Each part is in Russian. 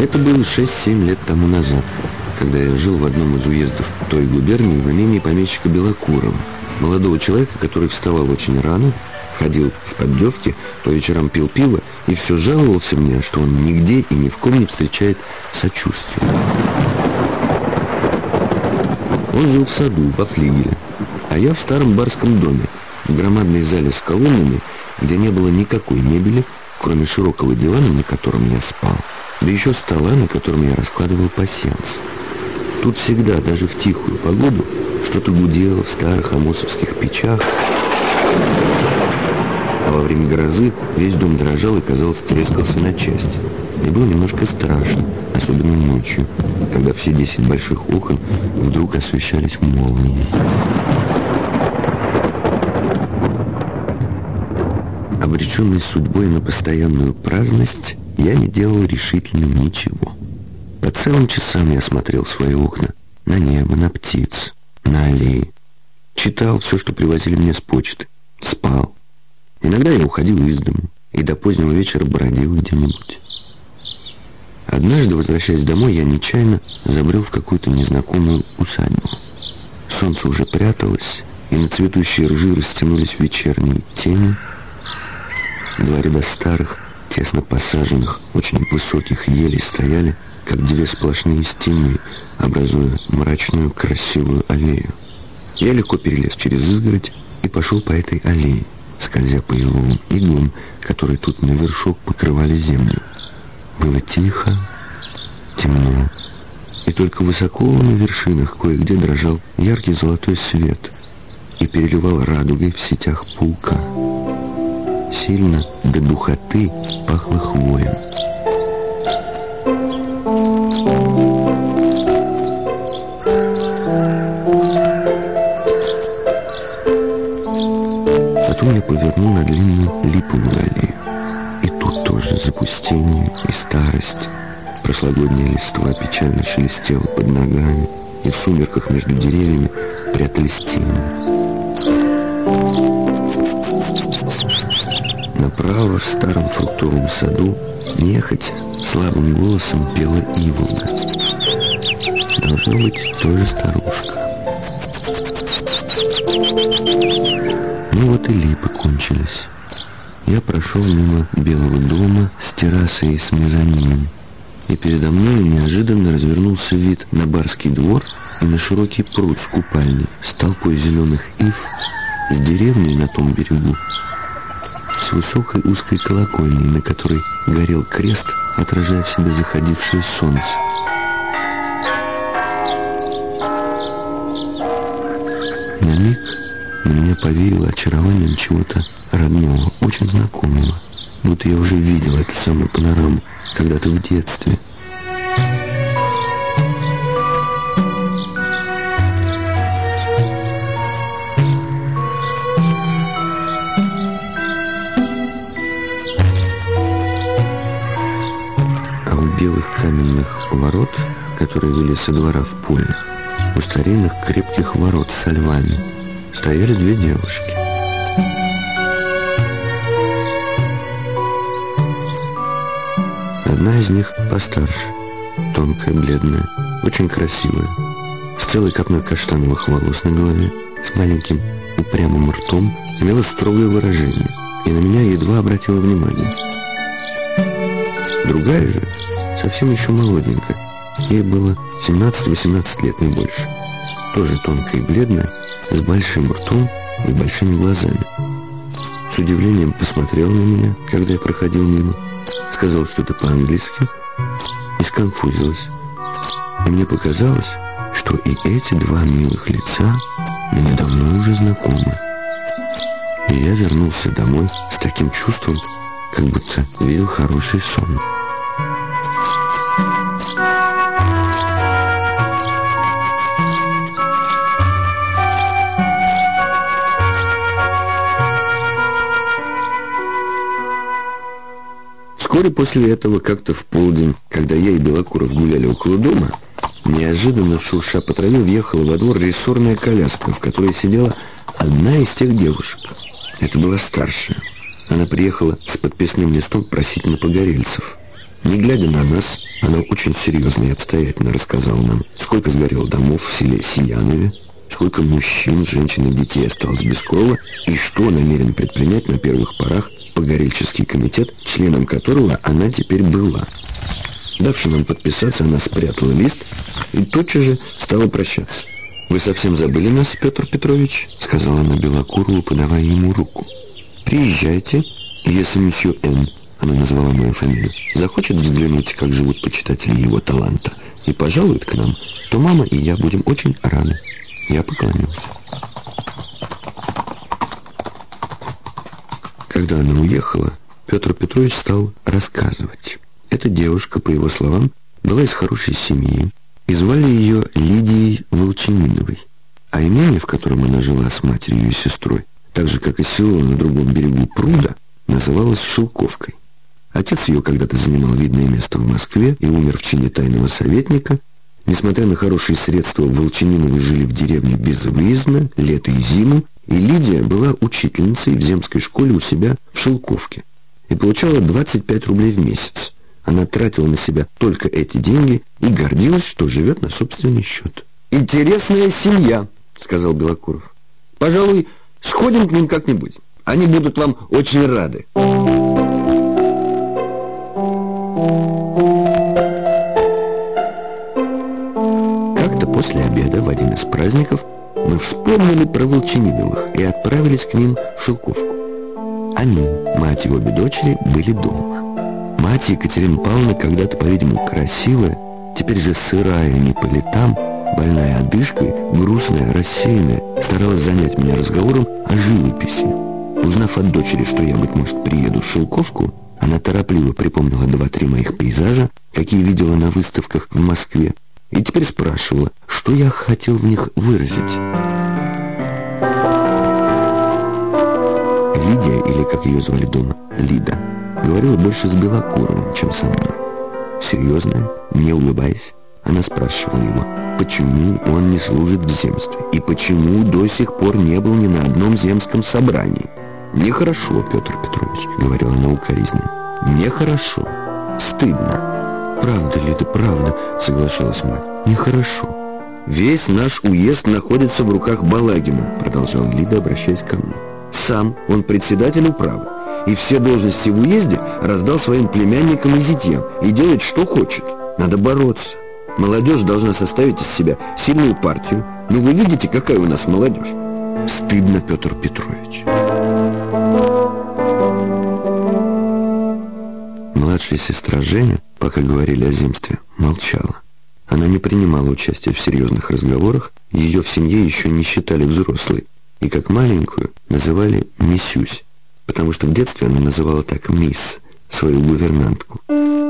Это было 6-7 лет тому назад, когда я жил в одном из уездов той губернии в имении помещика Белокурова, молодого человека, который вставал очень рано, ходил в поддевке, по вечерам пил пиво и все жаловался мне, что он нигде и ни в ком не встречает сочувствия. Он жил в саду, по флигеле, а я в старом барском доме, в громадной зале с колоннами, где не было никакой мебели, кроме широкого дивана, на котором я спал, да еще стола, на котором я раскладывал пасьянс. Тут всегда, даже в тихую погоду, что-то гудело в старых амосовских печах, а во время грозы весь дом дрожал и, казалось, трескался на части. Мне было немножко страшно, особенно ночью, когда все 10 больших окон вдруг освещались молнией. Обреченный судьбой на постоянную праздность, я не делал решительно ничего. По целым часам я смотрел свои окна, на небо, на птиц, на аллеи. Читал все, что привозили мне с почты. Спал. Иногда я уходил из дому и до позднего вечера бродил где-нибудь. Однажды, возвращаясь домой, я нечаянно забрел в какую-то незнакомую усадьбу. Солнце уже пряталось, и на цветущие ржи растянулись вечерние тени. Два ряда старых, тесно посаженных, очень высоких елей стояли, как две сплошные стены, образуя мрачную красивую аллею. Я легко перелез через изгородь и пошел по этой аллее, скользя по еловым иглам, которые тут на вершок покрывали землю. Было тихо, темно, и только высоко на вершинах кое-где дрожал яркий золотой свет и переливал радугой в сетях паука. Сильно до духоты пахло хвоем. Потом я повернул на длинную липовую аллею. И тут тоже запустение и старость. Прошлогодняя листва печально шелестела под ногами, и в сумерках между деревьями прятались тени. Направо в старом фруктовом саду нехотя слабым голосом пела иволга. Должно быть, тоже старушка. Ну вот и липы кончились. Я прошел мимо белого дома с террасой и с мезонином, и передо мной неожиданно развернулся вид на барский двор и на широкий пруд с купальней, с толпой зеленых ив, с деревней на том берегу, с высокой узкой колокольней, на которой горел крест, отражая в себе заходившее солнце. На миг на меня повеяло очарованием чего-то родного, очень знакомого, будто я уже видел эту самую панораму когда-то в детстве. А у белых каменных ворот, которые вели со двора в поле, у старинных крепких ворот со львами, стояли две девушки. Одна из них постарше, тонкая, бледная, очень красивая, с целой копной каштановых волос на голове, с маленьким упрямым ртом, имела строгое выражение и на меня едва обратила внимание. Другая же, совсем еще молоденькая, ей было 17-18 лет, не больше, тоже тонкая и бледная, с большим ртом и большими глазами. С удивлением посмотрела на меня, когда я проходил мимо, сказала что-то по-английски и сконфузилась. И мне показалось, что и эти два милых лица мне давно уже знакомы. И я вернулся домой с таким чувством, как будто видел хороший сон. Вскоре после этого, как-то в полдень, когда я и Белокуров гуляли около дома, неожиданно, шурша по траве, въехала во двор рессорная коляска, в которой сидела одна из тех девушек. Это была старшая. Она приехала с подписным листом просить на погорельцев. Не глядя на нас, она очень серьезно и обстоятельно рассказала нам, сколько сгорело домов в селе Сиянове, сколько мужчин, женщин и детей осталось без крова, и что намерен предпринять на первых порах погорельческий комитет, членом которого она теперь была. Давши нам подписаться, она спрятала лист и тотчас же стала прощаться. «Вы совсем забыли нас, Петр Петрович?» — сказала она Белокурову, подавая ему руку. «Приезжайте, если месье Н. Она назвала мою фамилию, захочет взглянуть, как живут почитатели его таланта, и пожалует к нам, то мама и я будем очень рады». Я поклонился. Когда она уехала, Петр Петрович стал рассказывать. Эта девушка, по его словам, была из хорошей семьи, и звали ее Лидией Волчениновой. А имение, в котором она жила с матерью и сестрой, так же, как и село на другом берегу пруда, называлось Шелковкой. Отец ее когда-то занимал видное место в Москве и умер в чине тайного советника. Несмотря на хорошие средства, Волчениновы жили в деревне безвыездно, лето и зиму, и Лидия была учительницей в земской школе у себя в Шелковке и получала 25 рублей в месяц. Она тратила на себя только эти деньги и гордилась, что живет на собственный счет. «Интересная семья», — сказал Белокуров. «Пожалуй, сходим к ним как-нибудь. Они будут вам очень рады». Как-то после обеда в один из праздников мы вспомнили про Волчениновых и отправились к ним в Шелковку. Они, мать и обе дочери, были дома. Мать Екатерина Павловна, когда-то, по-видимому, красивая, теперь же сырая не по летам, больная одышкой, грустная, рассеянная, старалась занять меня разговором о живописи. Узнав от дочери, что я, быть может, приеду в Шелковку, она торопливо припомнила 2-3 моих пейзажа, какие видела на выставках в Москве, и теперь спрашивала, что я хотел в них выразить. Лидия, или как ее звали дома, Лида, говорила больше с Белокуровым, чем со мной. Серьезная, не улыбаясь, она спрашивала его, почему он не служит в земстве и почему до сих пор не был ни на одном земском собрании. «Нехорошо, Петр Петрович», — говорила она укоризненно. «Нехорошо. Стыдно». «Правда, Лида, правда», — соглашалась мать. «Нехорошо». «Весь наш уезд находится в руках Балагина», — продолжала Лида, обращаясь ко мне. «Сам он председатель управы, и все должности в уезде раздал своим племянникам и зятьям, и делает, что хочет. Надо бороться. Молодежь должна составить из себя сильную партию. Но вы видите, какая у нас молодежь?» «Стыдно, Петр Петрович». Младшая сестра Женя, пока говорили о земстве, молчала. Она не принимала участия в серьезных разговорах, ее в семье еще не считали взрослой, и как маленькую называли «Миссюсь», потому что в детстве она называла так «Мисс» свою гувернантку.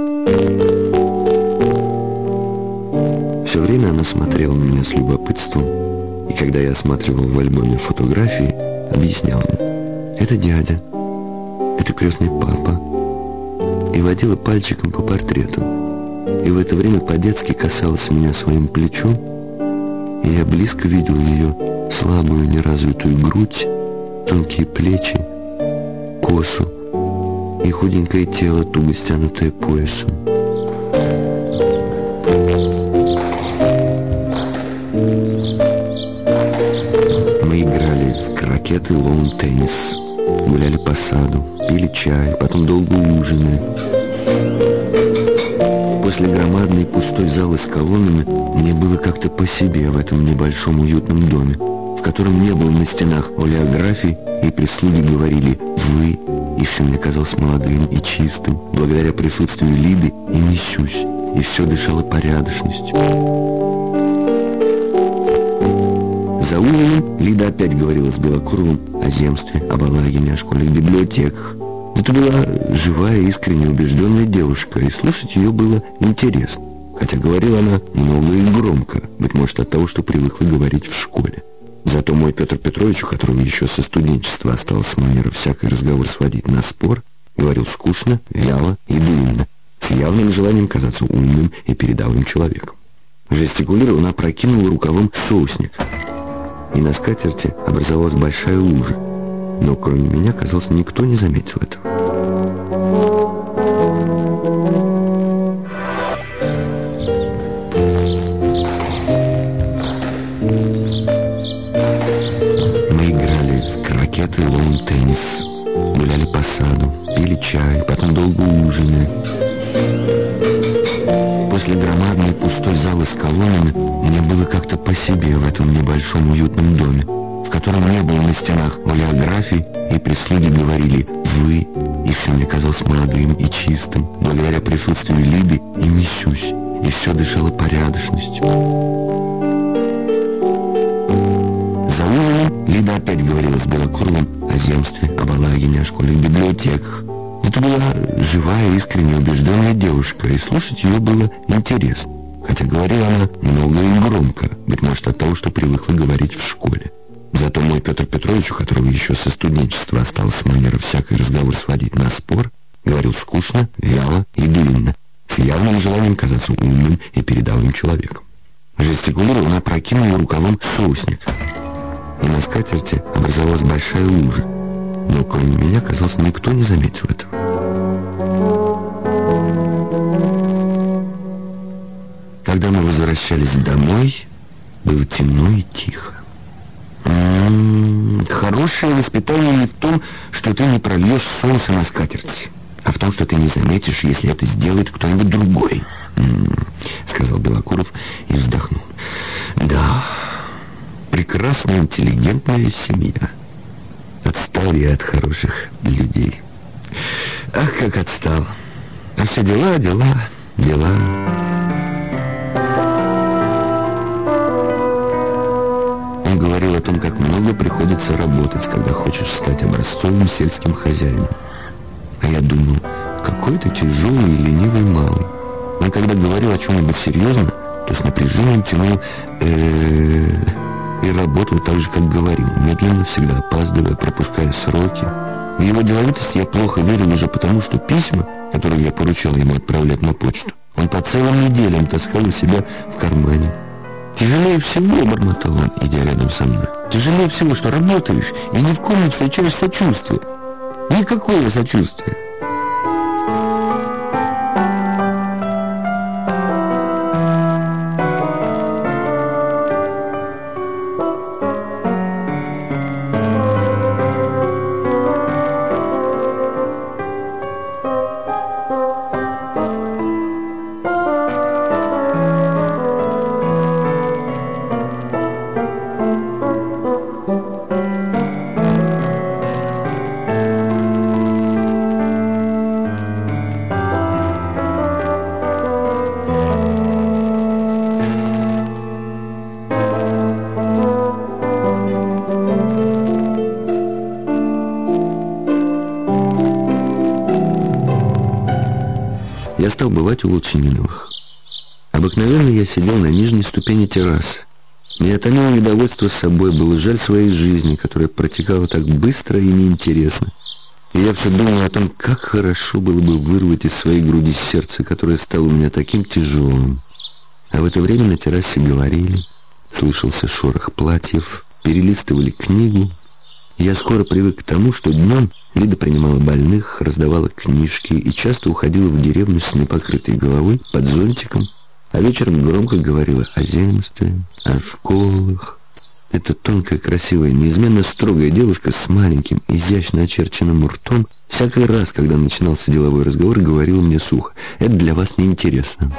Все время она смотрела на меня с любопытством, и когда я осматривал в альбоме фотографии, объяснял мне: «Это дядя, это крестный папа», и водила пальчиком по портретам. И в это время по-детски касалась меня своим плечом, и я близко видел ее слабую неразвитую грудь, тонкие плечи, косу и худенькое тело, туго стянутое поясом. Мы играли в крокет и лоун-теннис, гуляли по саду, пили чай, потом долго ужинали. После громадной пустой залы с колоннами мне было как-то по себе в этом небольшом уютном доме, в котором не было на стенах олеографий, и прислуги говорили «вы», и все мне казалось молодым и чистым, благодаря присутствию Лиды и Миссюсь, и все дышало порядочностью. За ужином Лида опять говорила с Белокуровым о земстве, о Балагине, о школьных библиотеках. Это была живая, искренне убежденная девушка, и слушать ее было интересно. Хотя говорила она много и громко, быть может, от того, что привыкла говорить в школе. Зато мой Петр Петрович, у которого еще со студенчества осталась манера всякий разговор сводить на спор, говорил скучно, вяло и длинно, с явным желанием казаться умным и передовым человеком. Жестикулируя, он опрокинул рукавом соусник, и на скатерти образовалась большая лужа. Но кроме меня, казалось, никто не заметил этого. с колоннами, мне было как-то по себе в этом небольшом уютном доме, в котором не было на стенах олеографий, и прислуги говорили «вы», и все мне казалось молодым и чистым, благодаря присутствию Лиды и Мисюсь, и все дышало порядочностью. За ужином Лида опять говорила с Белокуровым о земстве, об Алагине, о школьных библиотеках. Это была живая, искренне убежденная девушка, и слушать ее было интересно. Хотя говорила она много и громко, быть может от того, что привыкла говорить в школе. Зато мой Петр Петрович, у которого еще со студенчества осталась манера всякий разговор сводить на спор, говорил скучно, вяло и длинно, с явным желанием казаться умным и передовым человеком. Жестикулируя, она прокинула рукавом соусник, и на скатерти образовалась большая лужа. Но кроме меня, казалось, никто не заметил этого. Когда мы возвращались домой, было темно и тихо. Хорошее воспитание не в том, что ты не прольешь соуса на скатерть, а в том, что ты не заметишь, если это сделает кто-нибудь другой, сказал Белокуров и вздохнул. Да, прекрасная, интеллигентная семья. Отстал я от хороших людей. Ах, как отстал. А все дела. Он говорил о том, как много приходится работать, когда хочешь стать образцовым сельским хозяином. А я думал, какой ты тяжелый и ленивый малый. Он когда говорил о чем-нибудь серьезно, то с напряжением тянул и работал так же, как говорил, медленно, всегда опаздывая, пропуская сроки. В его деловитости я плохо верил уже потому, что письма, которые я поручал ему отправлять на почту, он по целым неделям таскал у себя в кармане. «Тяжелее всего, — бормотал он, идя рядом со мной, — тяжелее всего, что работаешь и ни в ком не встречаешь сочувствия. Никакого сочувствия». Я стал бывать у Волчининовых. Обыкновенно я сидел на нижней ступени террасы. Меня томило недовольство собой, было жаль своей жизни, которая протекала так быстро и неинтересно. И я все думал о том, как хорошо было бы вырвать из своей груди сердце, которое стало у меня таким тяжелым. А в это время на террасе говорили, слышался шорох платьев, перелистывали книгу. Я скоро привык к тому, что днем Лида принимала больных, раздавала книжки и часто уходила в деревню с непокрытой головой под зонтиком, а вечером громко говорила о земстве, о школах. Эта тонкая, красивая, неизменно строгая девушка с маленьким, изящно очерченным ртом всякий раз, когда начинался деловой разговор, говорила мне сухо: «Это для вас неинтересно».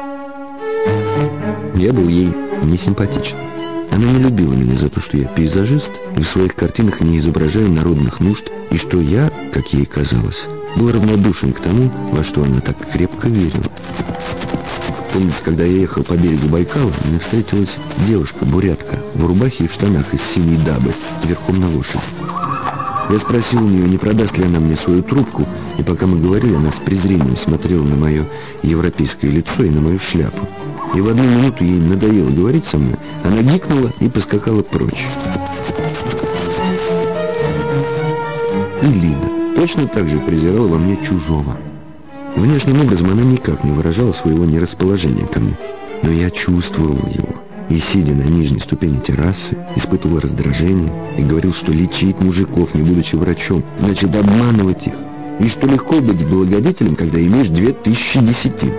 Я был ей не симпатичен. Она не любила меня за то, что я пейзажист и в своих картинах не изображаю народных нужд, и что я, как ей казалось, был равнодушен к тому, во что она так крепко верила. Помните, когда я ехал по берегу Байкала, мне встретилась девушка-бурятка в рубахе и в штанах из синей дабы, верхом на лошади. Я спросил у нее, не продаст ли она мне свою трубку, и пока мы говорили, она с презрением смотрела на мое европейское лицо и на мою шляпу. И в одну минуту ей надоело говорить со мной, она гикнула и поскакала прочь. И Лида точно так же презирала во мне чужого. Внешним образом она никак не выражала своего нерасположения ко мне, но я чувствовал его. И, сидя на нижней ступени террасы, испытывал раздражение и говорил, что лечить мужиков, не будучи врачом, значит обманывать их, и что легко быть благодетелем, когда имеешь 2000 десятин.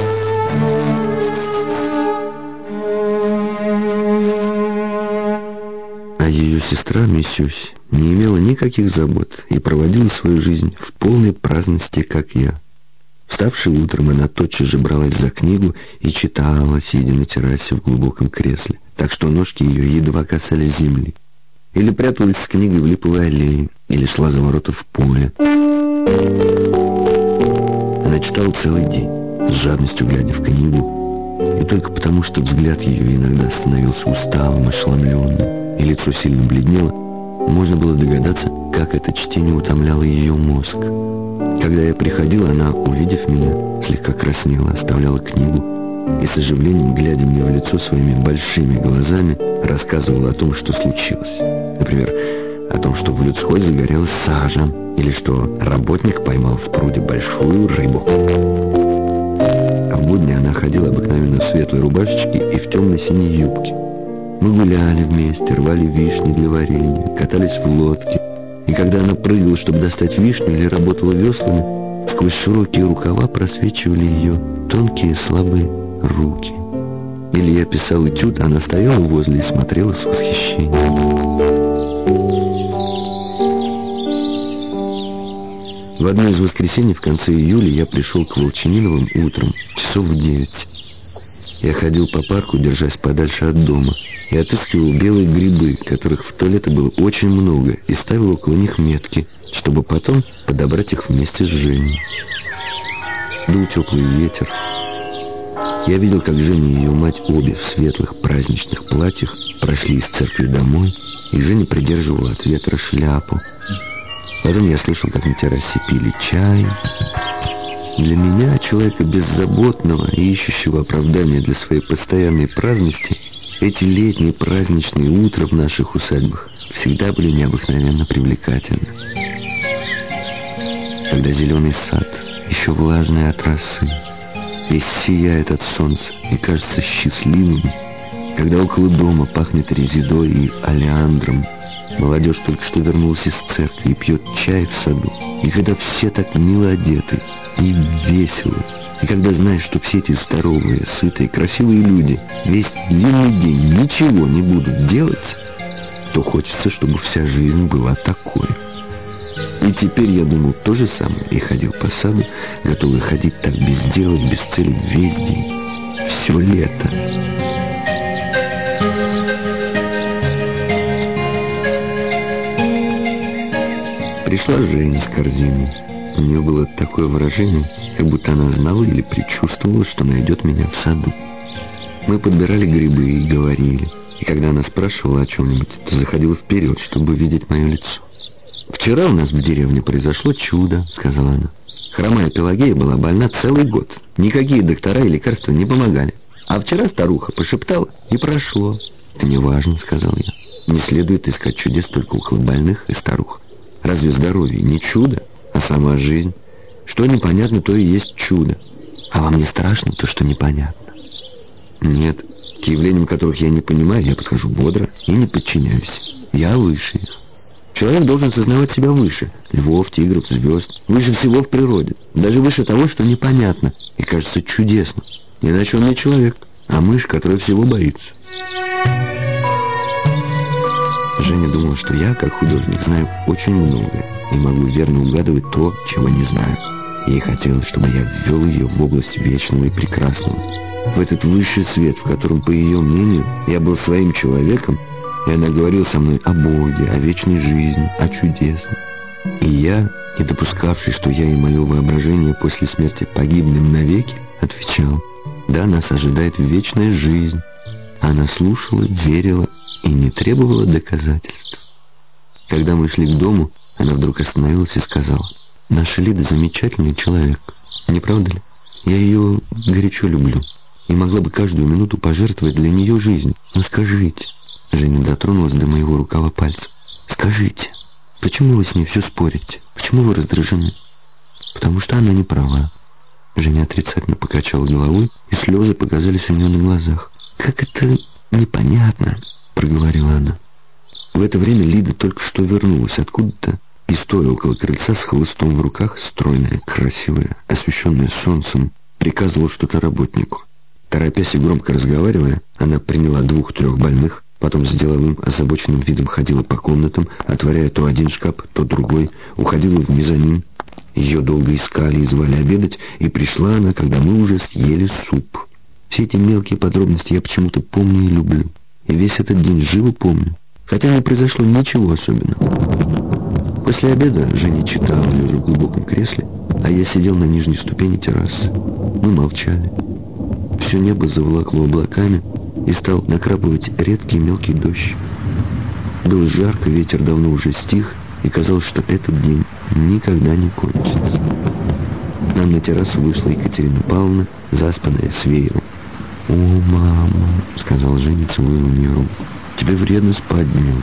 А ее сестра Мисюсь не имела никаких забот и проводила свою жизнь в полной праздности, как я. В Вставшей утром, она тотчас же бралась за книгу и читала, сидя на террасе в глубоком кресле, так что ножки ее едва касались земли. Или пряталась с книгой в липовой аллее, или шла за ворота в поле. Она читала целый день, с жадностью глядя в книгу, и только потому, что взгляд ее иногда становился усталым, ошеломленным, и лицо сильно бледнело, можно было догадаться, как это чтение утомляло ее мозг. Когда я приходил, она, увидев меня, слегка краснела, оставляла книгу и с оживлением, глядя мне в лицо своими большими глазами, рассказывала о том, что случилось. Например, о том, что в людской загорелась сажа, или что работник поймал в пруде большую рыбу. А в будни она ходила обыкновенно в светлой рубашечке и в темной синей юбке. Мы гуляли вместе, рвали вишни для варенья, катались в лодке. И когда она прыгала, чтобы достать вишню, или работала веслами, сквозь широкие рукава просвечивали ее тонкие слабые руки. Или я писал этюд, она стояла возле и смотрела с восхищением. В одно из воскресений в конце июля я пришел к Волчаниновым утром, часов в 9. Я ходил по парку, держась подальше от дома, и отыскивал белые грибы, которых в то лето было очень много, и ставил около них метки, чтобы потом подобрать их вместе с Женей. Дул теплый ветер. Я видел, как Женя и ее мать, обе в светлых праздничных платьях, прошли из церкви домой, и Женя придерживала от ветра шляпу. Потом я слышал, как на террасе пили чай. Для меня, человека беззаботного и ищущего оправдания для своей постоянной праздности, эти летние праздничные утра в наших усадьбах всегда были необыкновенно привлекательны. Когда зеленый сад, еще влажный от росы, весь сияет от солнца и кажется счастливым, когда около дома пахнет резидой и олеандром, молодежь только что вернулась из церкви и пьет чай в саду, и когда все так мило одеты и весело, и когда знаешь, что все эти здоровые, сытые, красивые люди весь длинный день ничего не будут делать, то хочется, чтобы вся жизнь была такой. И теперь я думал то же самое и ходил по саду, готовый ходить так без дела, без цели весь день, все лето. Пришла Женя с корзиной. У нее было такое выражение, как будто она знала или предчувствовала, что найдет меня в саду. Мы подбирали грибы и говорили. И когда она спрашивала о чем-нибудь, то заходила вперед, чтобы видеть мое лицо. «Вчера у нас в деревне произошло чудо», — сказала она. «Хромая Пелагея была больна целый год. Никакие доктора и лекарства не помогали. А вчера старуха пошептала, и прошло». «Это не важно», — сказал я. «Не следует искать чудес только около больных и старух. Разве здоровье не чудо, а сама жизнь? Что непонятно, то и есть чудо. А вам не страшно то, что непонятно?» «Нет, к явлениям, которых я не понимаю, я подхожу бодро и не подчиняюсь. Я выше их. Человек должен сознавать себя выше львов, тигров, звезд, выше всего в природе, даже выше того, что непонятно и кажется чудесно. Иначе он не человек, а мышь, которая всего боится». Женя думала, что я, как художник, знаю очень многое и могу верно угадывать то, чего не знаю. Ей хотелось, чтобы я ввел ее в область вечного и прекрасного, в этот высший свет, в котором, по ее мнению, я был своим человеком, и она говорила со мной о Боге, о вечной жизни, о чудесном. И я, не допускавший, что я и мое воображение после смерти погибнем навеки, отвечал: да, нас ожидает вечная жизнь. Она слушала, верила и не требовала доказательств. Когда мы шли к дому, она вдруг остановилась и сказала: наша Лида замечательный человек, не правда ли? Я ее горячо люблю и могла бы каждую минуту пожертвовать для нее жизнь. Но скажите, Женя дотронулась до моего рукава пальцем, скажите, почему вы с ней все спорите? Почему вы раздражены? Потому что она не права. Женя отрицательно покачала головой, и слезы показались у нее на глазах. Как это непонятно, проговорила она. В это время Лида только что вернулась откуда-то и, стоя около крыльца с хлыстом в руках, стройная, красивая, освещенная солнцем, приказывала что-то работнику. Торопясь и громко разговаривая, она приняла 2-3 больных, потом с деловым озабоченным видом ходила по комнатам, отворяя то один шкаф, то другой, уходила в мезонин Ее долго искали и звали обедать, и пришла она, когда мы уже съели суп. Все эти мелкие подробности я почему-то помню и люблю. И весь этот день живо помню, хотя не произошло ничего особенного. После обеда Женя читала, лежа в глубоком кресле, а я сидел на нижней ступени террасы. Мы молчали. Все небо заволокло облаками, и стал накрапывать редкий мелкий дождь. Было жарко, ветер давно уже стих, и казалось, что этот день никогда не кончится. К нам на террасу вышла Екатерина Павловна, заспанная, с веером. «О, мама», — сказал Женя, целуя у нее руку, — «тебе вредно спать днем».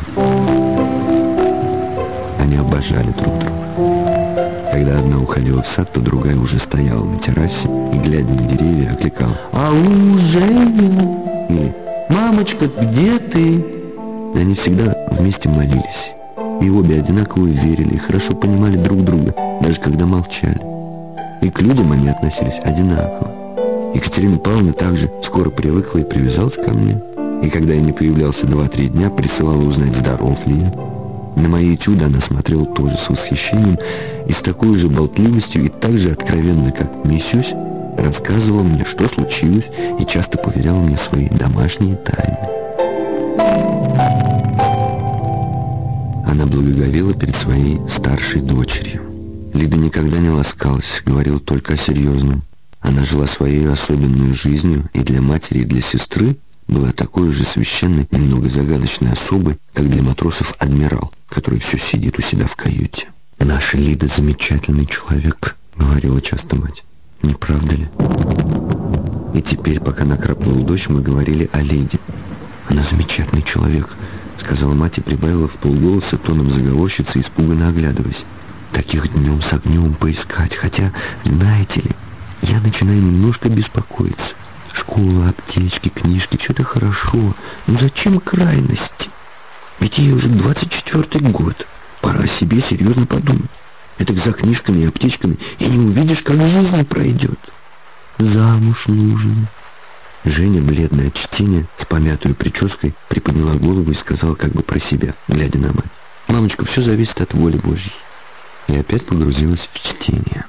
Они обожали друг друга. Когда одна уходила в сад, то другая уже стояла на террасе и, глядя на деревья, окликала: «Ау, Женя!» Или «Мамочка, где ты?» Они всегда вместе молились. И обе одинаково верили и хорошо понимали друг друга, даже когда молчали. И к людям они относились одинаково. Екатерина Павловна также скоро привыкла и привязалась ко мне. И когда я не появлялся 2-3 дня, присылала узнать, здоров ли я. На мои этюды она смотрела тоже с восхищением и с такой же болтливостью и так же откровенно, как Мисюсь, рассказывала мне, что случилось, и часто поверяла мне свои домашние тайны. Она благоговела перед своей старшей дочерью. Лида никогда не ласкалась, говорила только о серьезном. Она жила своей особенной жизнью, и для матери, и для сестры была такой же священной, немного загадочной особой, как для матросов адмирал, который все сидит у себя в каюте. «Наша Лида замечательный человек», — говорила часто мать. «Не правда ли?» И теперь, пока накрапывал дождь, мы говорили о Лиде. «Она замечательный человек», — сказала мать и прибавила вполголоса тоном заговорщицы, испуганно оглядываясь. «Таких днем с огнем поискать, хотя, знаете ли, я начинаю немножко беспокоиться. Школа, аптечки, книжки — все это хорошо, но зачем крайности? Ведь ей уже 24-й год, пора о себе серьезно подумать. Это за книжками и аптечками и не увидишь, как жизнь пройдет. Замуж нужно». Женя, бледная от чтения, с помятой прической, приподняла голову и сказала как бы про себя, глядя на мать: «Мамочка, все зависит от воли Божьей». И опять погрузилась в чтение.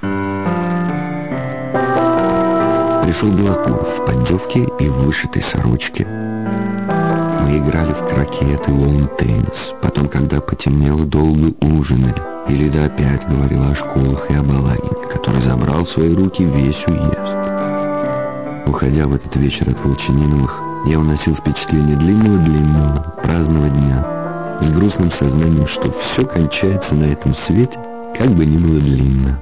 Пришел Белокуров в поддевке и в вышитой сорочке. Мы играли в крокет и лоун-теннис. Потом, когда потемнело, долго ужинали. И Лида опять говорила о школах и о Балагине, который забрал в свои руки весь уезд. Уходя в этот вечер от Волчаниновых, я уносил впечатление длинного-длинного праздного дня с грустным сознанием, что все кончается на этом свете, как бы ни было длинно.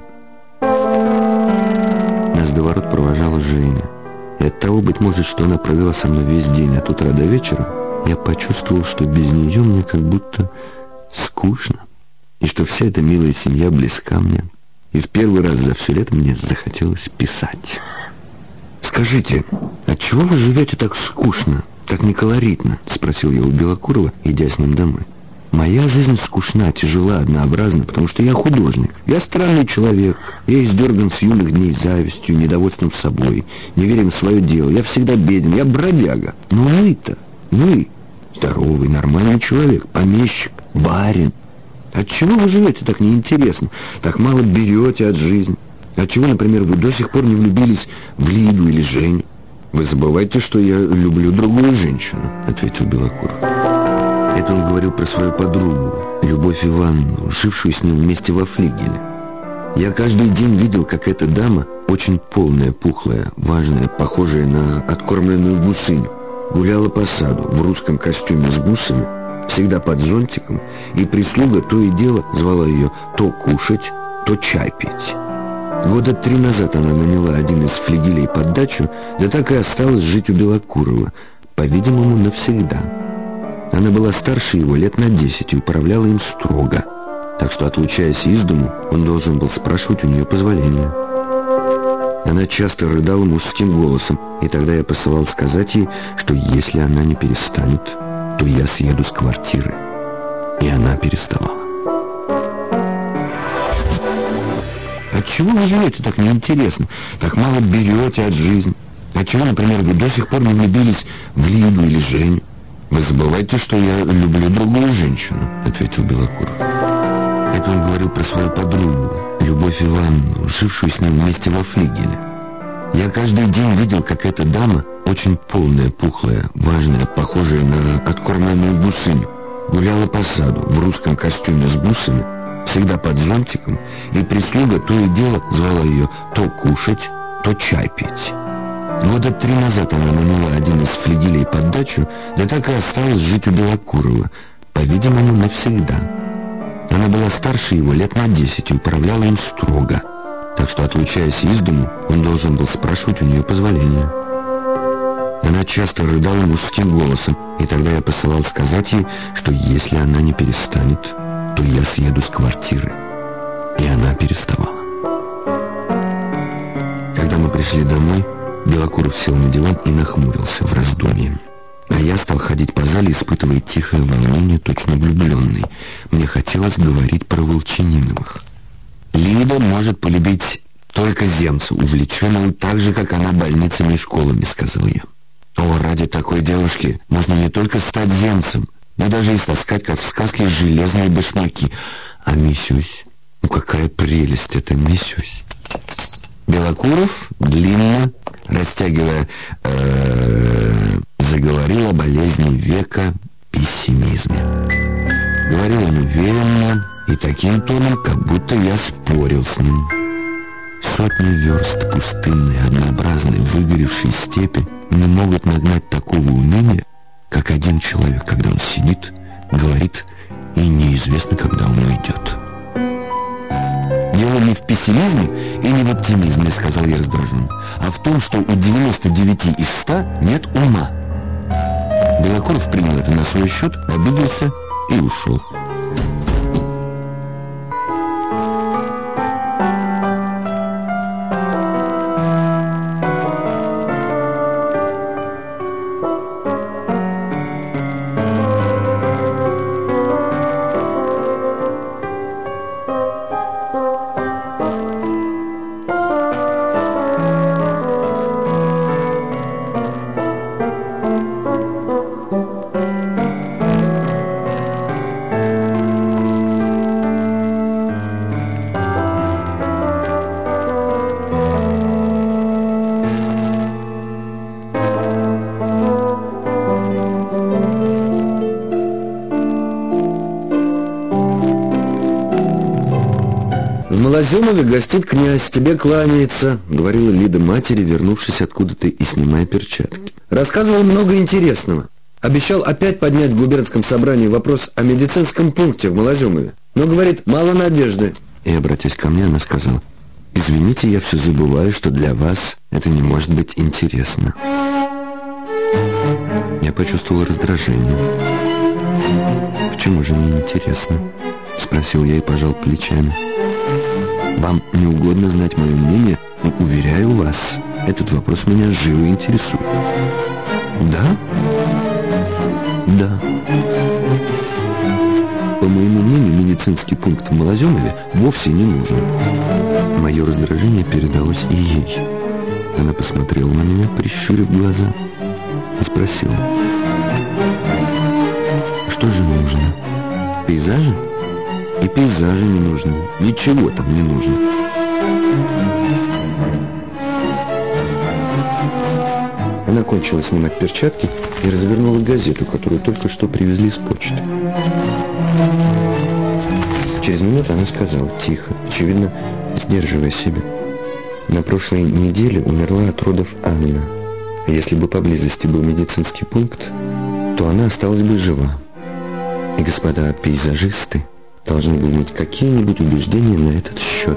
Нас до ворот провожала Женя. И от того, быть может, что она провела со мной весь день от утра до вечера, я почувствовал, что без нее мне как будто скучно, и что вся эта милая семья близка мне. И в первый раз за все лето мне захотелось писать. «Скажите, отчего вы живете так скучно, так неколоритно?» — спросил я у Белокурова, идя с ним домой. «Моя жизнь скучна, тяжела, однообразна, потому что я художник. Я странный человек. Я издерган с юных дней завистью, недовольством собой, неверием в свое дело. Я всегда беден, я бродяга. Но вы-то, вы здоровый, нормальный человек, помещик, барин. Отчего вы живете так неинтересно, так мало берете от жизни? Отчего, например, вы до сих пор не влюбились в Лиду или Женю?» «Вы забываете, что я люблю другую женщину», — ответил Белокуров. Это он говорил про свою подругу, Любовь Ивановну, жившую с ним вместе во флигеле. Я каждый день видел, как эта дама, очень полная, пухлая, важная, похожая на откормленную гусыню, гуляла по саду в русском костюме с бусами, всегда под зонтиком, и прислуга то и дело звала ее то кушать, то чай пить. Года 3 назад она наняла один из флигелей под дачу, да так и осталась жить у Белокурова, по-видимому, навсегда. Она была старше его лет на 10 и управляла им строго, так что, отлучаясь из дому, он должен был спрашивать у нее позволения. Она часто рыдала мужским голосом, и тогда я посылал сказать ей, что если она не перестанет, то я съеду с квартиры. И она переставала. «Отчего вы живете так неинтересно, так мало берете от жизни? Отчего, например, вы до сих пор не влюбились в Лиду или Женю?» «Вы забываете, что я люблю другую женщину», — ответил Белокуров. Это он говорил про свою подругу, Любовь Ивановну, жившую с ним вместе во флигеле. Я каждый день видел, как эта дама, очень полная, пухлая, важная, похожая на откормленную гусыню, гуляла по саду в русском костюме с бусами, всегда под зонтиком, и прислуга то и дело звала ее то кушать, то чай пить. Года 3 назад она наняла один из флигелей под дачу, да так и осталась жить у Белокурова, по-видимому, навсегда. Она была старше его лет на 10 и управляла им строго, так что, отлучаясь из дому, он должен был спрашивать у нее позволения. Она часто рыдала мужским голосом, и тогда я посылал сказать ей, что если она не перестанет, то я съеду с квартиры. И она переставала. Когда мы пришли домой, Белокуров сел на диван и нахмурился в раздумье. А я стал ходить по зале, испытывая тихое волнение, точно влюбленный. Мне хотелось говорить про Волчаниновых. Лида может полюбить только земца, увлеченную так же, как она, больницами и школами, сказал я. О, ради такой девушки можно не только стать земцем, но даже истаскать, как в сказке, железные башмаки. А Мисюсь? Ну какая прелесть это Мисюсь! Белокуров, длинно, растягивая, заговорил о болезни века, пессимизме. Говорил он уверенно и таким тоном, как будто я спорил с ним. Сотни верст пустынной, однообразной, выгоревшей степи не могут нагнать такого уныния, как один человек, когда он сидит, говорит, и неизвестно, когда он уйдет. Дело не в пессимизме и не в оптимизме, сказал я раздраженно, а в том, что у 99 из 100 нет ума. Белокуров принял это на свой счет, обиделся и ушел. «В Малоземове гостит князь, тебе кланяется», — говорила Лида матери, вернувшись откуда-то и снимая перчатки. «Рассказывал много интересного. Обещал опять поднять в губернском собрании вопрос о медицинском пункте в Малоземове. Но, говорит, мало надежды». И, обратясь ко мне, она сказала: «Извините, я все забываю, что для вас это не может быть интересно». Я почувствовал раздражение. «Почему же мне интересно?» — спросил я и пожал плечами. «Вам не угодно знать мое мнение, но, уверяю вас, этот вопрос меня живо интересует». «Да?» «Да. По моему мнению, медицинский пункт в Малоземове вовсе не нужен». Мое раздражение передалось и ей. Она посмотрела на меня, прищурив глаза, и спросила: «Что же нужно? Пейзажи?» «И пейзажи не нужны, ничего там не нужно». Она кончила снимать перчатки и развернула газету, которую только что привезли с почты. Через минуту она сказала тихо, очевидно, сдерживая себя: «На прошлой неделе умерла от родов Анна. А если бы поблизости был медицинский пункт, то она осталась бы жива. И господа пейзажисты должны бы иметь какие-нибудь убеждения на этот счет».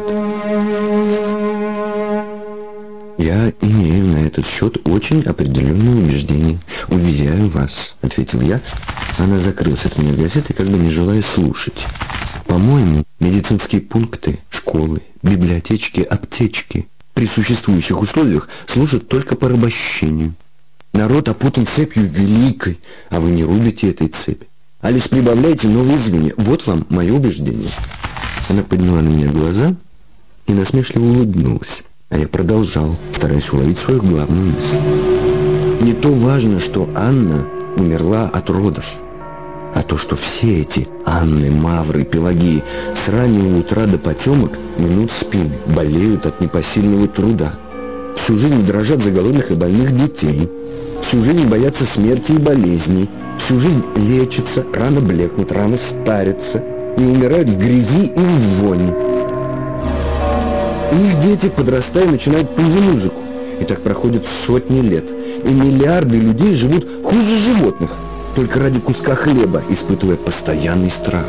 «Я имею на этот счет очень определенные убеждения, уверяю вас», — ответил я. Она закрылась от меня газетой, как бы не желая слушать. «По-моему, медицинские пункты, школы, библиотечки, аптечки при существующих условиях служат только порабощению. Народ опутан цепью великой, а вы не рубите этой цепи, а лишь прибавляете новые звенья. Вот вам мое убеждение». Она подняла на меня глаза и насмешливо улыбнулась, а я продолжал, стараясь уловить свою главную мысль. «Не то важно, что Анна умерла от родов, А то, что все эти Анны, Мавры, Пелагеи с раннего утра до потемок гнут спины, болеют от непосильного труда, всю жизнь дрожат за голодных и больных детей, всю жизнь боятся смерти и болезней, всю жизнь лечатся, рано блекнут, рано старятся и умирают в грязи и в вони. Их дети, подрастая, начинают ту же музыку. И так проходят сотни лет. И миллиарды людей живут хуже животных, только ради куска хлеба, испытывая постоянный страх.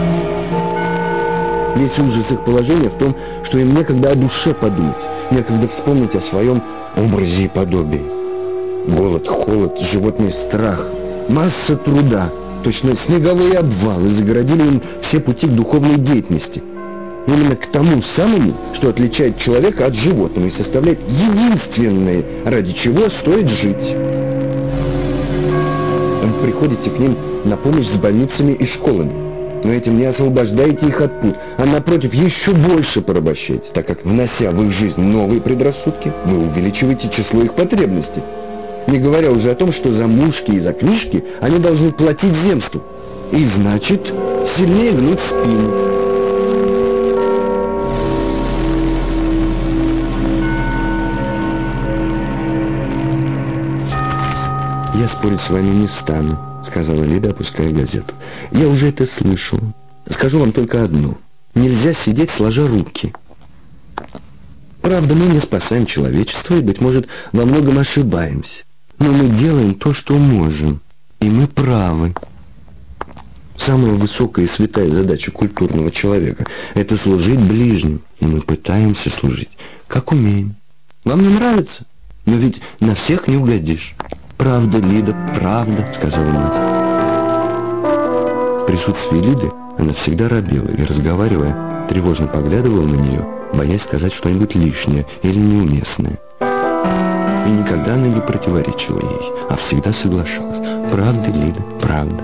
Весь ужас их положения в том, что им некогда о душе подумать, некогда вспомнить о своем образе и подобии. Голод, холод, животный страх, масса труда, точно снеговые обвалы загородили им все пути к духовной деятельности. Именно к тому самому, что отличает человека от животного и составляет единственное, ради чего стоит жить. Вы приходите к ним на помощь с больницами и школами, но этим не освобождаете их от пут, а напротив еще больше порабощаете, так как, внося в их жизнь новые предрассудки, вы увеличиваете число их потребностей. Не говоря уже о том, что за мушки и за книжки они должны платить земству, и значит сильнее гнуть спину. «Я спорить с вами не стану», — сказала Лида, опуская газету. «Я уже это слышала. Скажу вам только одно. Нельзя сидеть сложа руки. Правда, мы не спасаем человечество и, быть может, во многом ошибаемся. Но мы делаем то, что можем, и мы правы. Самая высокая и святая задача культурного человека — это служить ближним, и мы пытаемся служить, как умеем. Вам не нравится? Но ведь на всех не угодишь». «Правда, Лида, правда», — сказала мать. В присутствии Лиды она всегда робела и, разговаривая, тревожно поглядывала на нее, боясь сказать что-нибудь лишнее или неуместное. И никогда она не противоречила ей, а всегда соглашалась. «Правда, Лида, правда».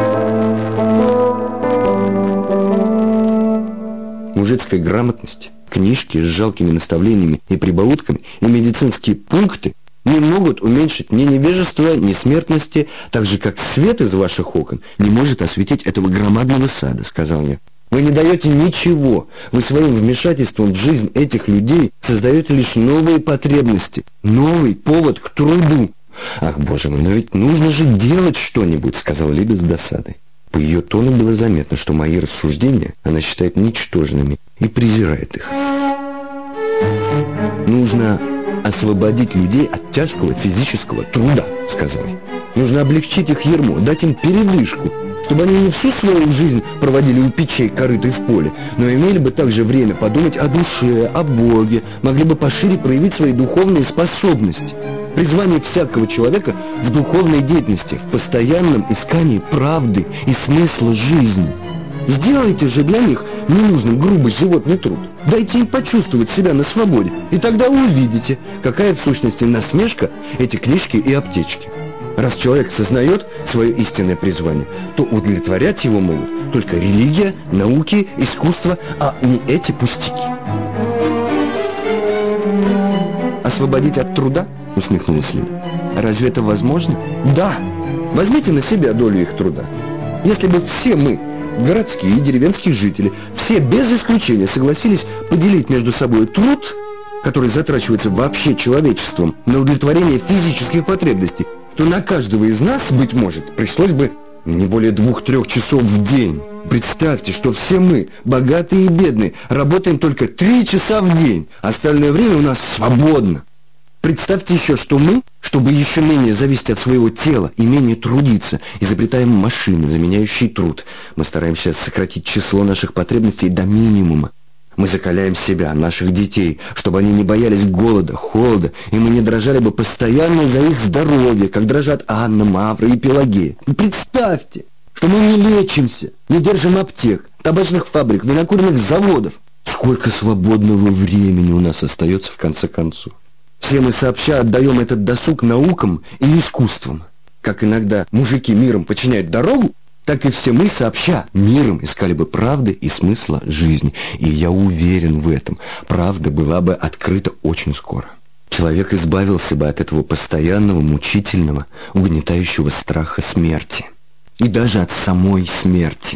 Мужицкая грамотность, книжки с жалкими наставлениями и прибаутками и медицинские пункты не могут уменьшить ни невежества, ни смертности, так же, как свет из ваших окон не может осветить этого громадного сада, сказал я. Вы не даете ничего. Вы своим вмешательством в жизнь этих людей создаете лишь новые потребности, новый повод к труду. Ах, боже мой, но ведь нужно же делать что-нибудь, сказала Лида с досадой. По ее тону было заметно, что мои рассуждения она считает ничтожными и презирает их. Нужно освободить людей от тяжкого физического труда, сказал я. Нужно облегчить их ярмо, дать им передышку, чтобы они не всю свою жизнь проводили у печей корытой в поле, но имели бы также время подумать о душе, о Боге, могли бы пошире проявить свои духовные способности. Призвание всякого человека в духовной деятельности, в постоянном искании правды и смысла жизни. Сделайте же для них ненужным грубый животный труд. Дайте им почувствовать себя на свободе, и тогда вы увидите, какая в сущности насмешка эти книжки и аптечки. Раз человек сознает свое истинное призвание, то удовлетворять его могут только религия, науки, искусство, а не эти пустяки. «Освободить от труда?» — усмехнулась Лида. «Разве это возможно?» «Да! Возьмите на себя долю их труда. Если бы все мы, городские и деревенские жители, все без исключения согласились поделить между собой труд, который затрачивается вообще человечеством на удовлетворение физических потребностей, то на каждого из нас, быть может, пришлось бы не более 2-3 часов в день. Представьте, что все мы, богатые и бедные, работаем только 3 часа в день, остальное время у нас свободно. Представьте еще, что мы, чтобы еще менее зависеть от своего тела и менее трудиться, изобретаем машины, заменяющие труд. Мы стараемся сократить число наших потребностей до минимума. Мы закаляем себя, наших детей, чтобы они не боялись голода, холода, и мы не дрожали бы постоянно за их здоровье, как дрожат Анна, Мавра и Пелагея. Представьте, что мы не лечимся, не держим аптек, табачных фабрик, винокуренных заводов. Сколько свободного времени у нас остается в конце концов. Все мы сообща отдаем этот досуг наукам и искусствам. Как иногда мужики миром подчиняют дорогу, так и все мы сообща миром искали бы правды и смысла жизни. И я уверен в этом, правда была бы открыта очень скоро. Человек избавился бы от этого постоянного, мучительного, угнетающего страха смерти. и даже от самой смерти.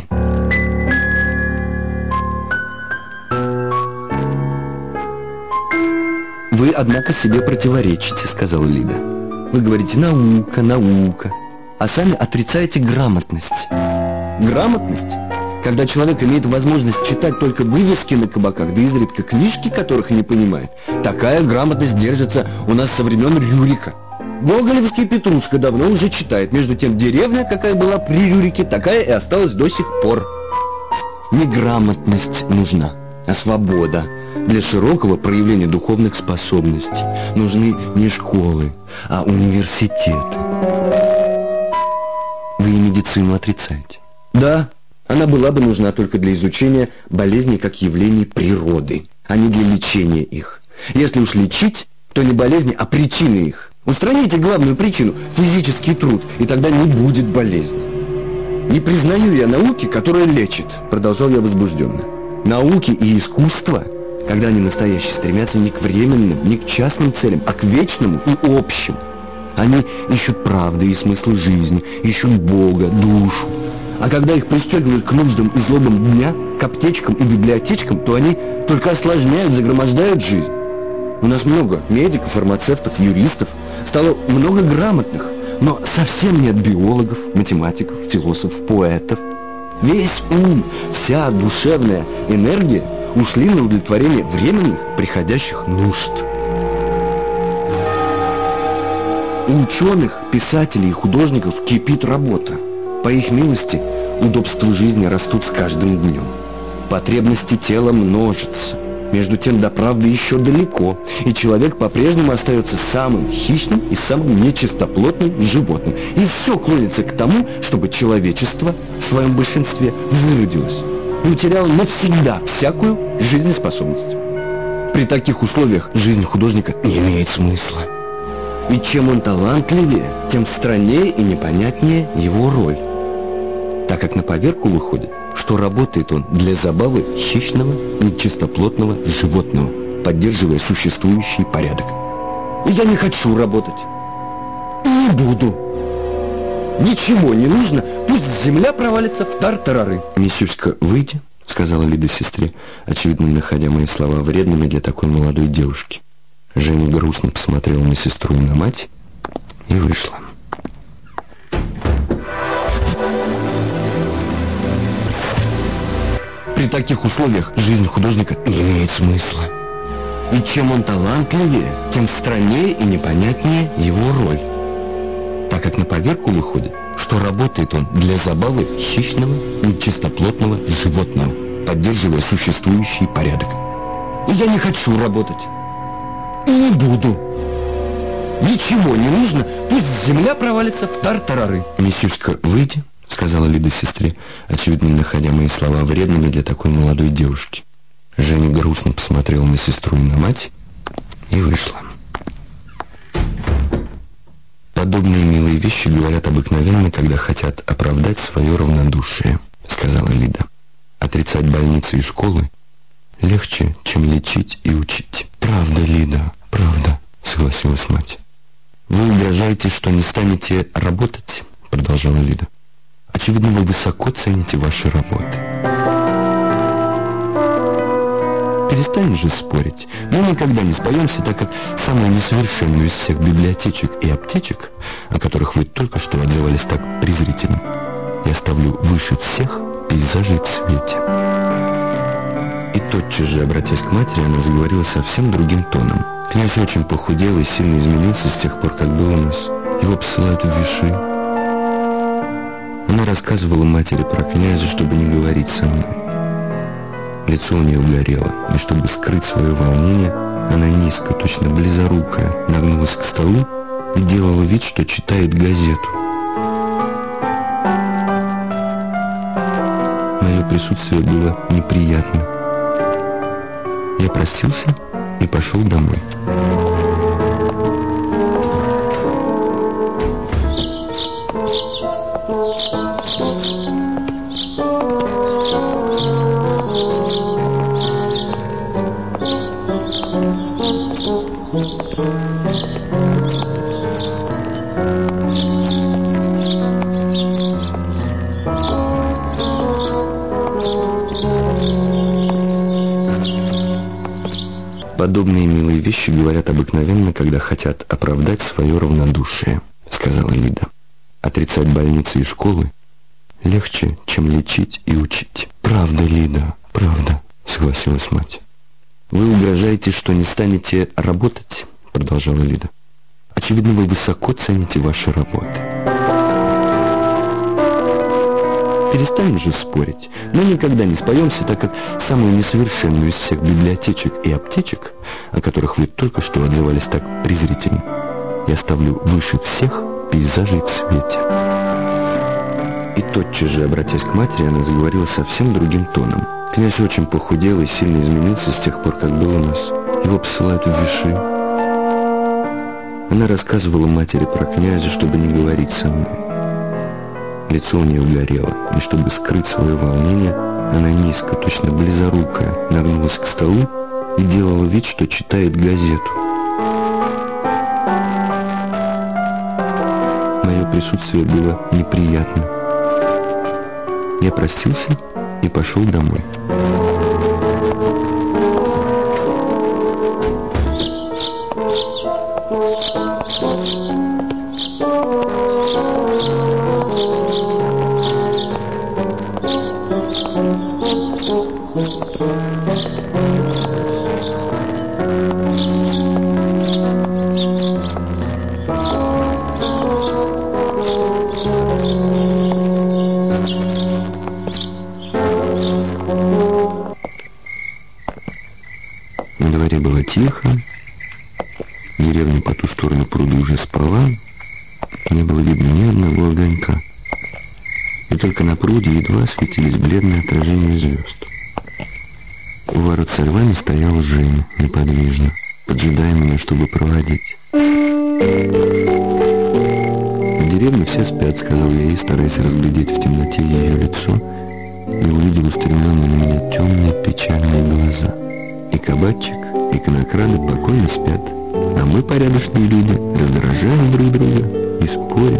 «Вы, однако, себе противоречите», — сказала Лида. «Вы говорите «наука, наука», а сами отрицаете грамотность». Грамотность? Когда человек имеет возможность читать только вывески на кабаках, да изредка книжки, которых не понимает. Такая грамотность держится у нас со времен Рюрика. Гоголевский Петрушка давно уже читает. Между тем, деревня, какая была при Рюрике, такая и осталась до сих пор. Не грамотность нужна, а свобода. Для широкого проявления духовных способностей нужны не школы, а университеты. Вы и медицину отрицаете. Да, она была бы нужна только для изучения болезней как явлений природы, а не для лечения их. Если уж лечить, то не болезни, а причины их. Устраните главную причину – физический труд, и тогда не будет болезни. Не признаю я науки, которая лечит, продолжал я возбужденно. Науки и искусство, когда они настоящие, стремятся не к временным, не к частным целям, а к вечному и общему. Они ищут правды и смысла жизни, ищут Бога, душу. А когда их пристегивают к нуждам и злобам дня, к аптечкам и библиотечкам, то они только осложняют, загромождают жизнь. У нас много медиков, фармацевтов, юристов, стало много грамотных, но совсем нет биологов, математиков, философов, поэтов. Весь ум, вся душевная энергия ушли на удовлетворение временных, приходящих нужд. У ученых, писателей и художников кипит работа. По их милости удобства жизни растут с каждым днем. Потребности тела множатся. Между тем до правды еще далеко, и человек по-прежнему остается самым хищным и самым нечистоплотным животным. И все клонится к тому, чтобы человечество в своем большинстве выродилось и утеряло навсегда всякую жизнеспособность. При таких условиях жизнь художника не имеет смысла. И чем он талантливее, тем страннее и непонятнее его роль. Так как на поверку выходит, что работает он для забавы хищного, нечистоплотного животного, поддерживая существующий порядок. И я не хочу работать. И не буду. Ничего не нужно, пусть земля провалится в тартарары. «Мисюська, выйди», — сказала Лида сестре, очевидно находя мои слова вредными для такой молодой девушки. Женя грустно посмотрела на сестру и на мать и вышла. При таких условиях жизнь художника не имеет смысла. И чем он талантливее, тем страннее и непонятнее его роль. Так как на поверку выходит, что работает он для забавы хищного, нечистоплотного животного, поддерживая существующий порядок. И я не хочу работать. И не буду. Ничего не нужно, пусть земля провалится в тартарары. «Мисюська, выйди», — сказала Лида сестре, очевидно находя мои слова вредными для такой молодой девушки. Женя грустно посмотрела на сестру и на мать и вышла. «Подобные милые вещи говорят обыкновенно, когда хотят оправдать свое равнодушие», — сказала Лида. «Отрицать больницы и школы легче, чем лечить и учить». «Правда, Лида, правда», — согласилась мать. «Вы угрожаете, что не станете работать?» — продолжала Лида. «Очевидно, вы высоко цените ваши работы». «Перестань же спорить. Мы никогда не споемся, так как самую несовершенную из всех библиотечек и аптечек, о которых вы только что отзывались так презрительно, я ставлю выше всех пейзажей в свете». И тотчас же, обратясь к матери, она заговорила совсем другим тоном. «Князь очень похудел и сильно изменился с тех пор, как был у нас. Его посылают в Виши». Она рассказывала матери про князя, чтобы не говорить со мной. Лицо у нее горело, и чтобы скрыть свое волнение, она низко, точно близорукая, нагнулась к столу и делала вид, что читает газету. Мое присутствие было неприятно. Я простился и пошел домой. «Подобные милые вещи говорят обыкновенно, когда хотят оправдать свое равнодушие», — сказала Лида. «Отрицать больницы и школы легче, чем лечить и учить». «Правда, Лида, правда», — согласилась мать. «Вы угрожаете, что не станете работать?» — продолжала Лида. «Очевидно, вы высоко цените ваши работы». Перестанем же спорить. Мы никогда не споемся, так как самую несовершенную из всех библиотечек и аптечек, о которых вы только что отзывались так презрительно, я ставлю выше всех пейзажей в свете. И тотчас же, обратясь к матери, она заговорила совсем другим тоном. Князь очень похудел и сильно изменился с тех пор, как был у нас. Его посылают в Виши. Она рассказывала матери про князя, чтобы не говорить со мной. Лицо у нее горело, и чтобы скрыть свое волнение, она низко, точно близорукая, нагнулась к столу и делала вид, что читает газету. Мое присутствие было неприятно. Я простился и пошел домой. На дворе было тихо, деревня по ту сторону пруда уже спала, не было видно ни одного огонька, и только на пруде едва светились бледные отражения звезд. У ворот с рвами стоял Женя неподвижно, поджидая меня, чтобы проводить. «В деревне все спят», — сказал я ей, стараясь разглядеть в темноте ее лицо, и увидел устремленные на меня темные печальные глаза. И кабачик, и конокрады покойно спят, а мы, порядочные люди, раздражаем друг друга и спорим.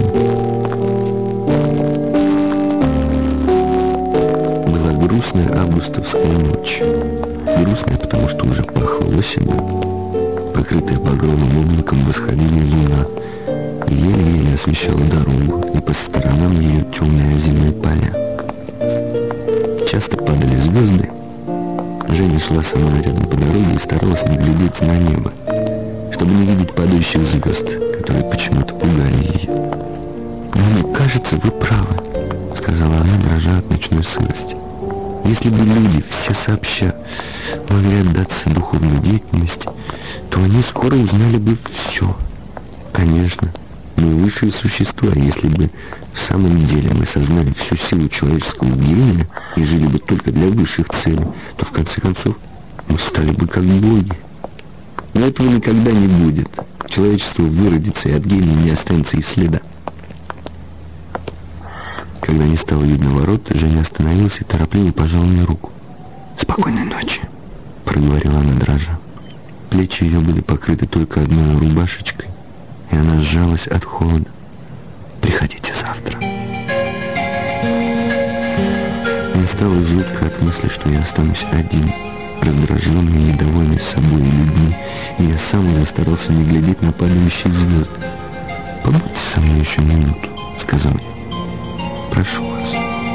Была грустная августовская ночь. Грустная, потому что уже пахло осенью. Покрытая багровым облаком восходила луна, еле-еле освещала дорогу, и по сторонам ее темные озимые поля. Часто падали звезды. Женя шла со мной рядом по дороге и старалась не глядеть на небо, чтобы не видеть падающих звезд, которые почему-то пугали ее. «Мне кажется, вы правы», — сказала она, дрожа от ночной сырости. «Если бы люди все сообща могли отдаться духовной деятельности, то они скоро узнали бы все. Конечно, мы высшие существа, если бы в самом деле мы сознали всю силу человеческого гения и жили бы только для высших целей, то в конце концов мы стали бы как боги. Но этого никогда не будет. Человечество выродится, и от гения не останется и следа». Когда не стало видно ворот, Женя остановился и торопливо пожал мне руку. «Спокойной ночи», — проговорила она дрожа. Плечи ее были покрыты только одной рубашечкой, и она сжалась от холода. «Приходите завтра». Мне стало жутко от мысли, что я останусь один, раздраженный, недовольный собой и людьми, и я сам уже старался не глядеть на падающие звезды. «Побудьте со мной еще минуту», — сказал я. «Прошу вас».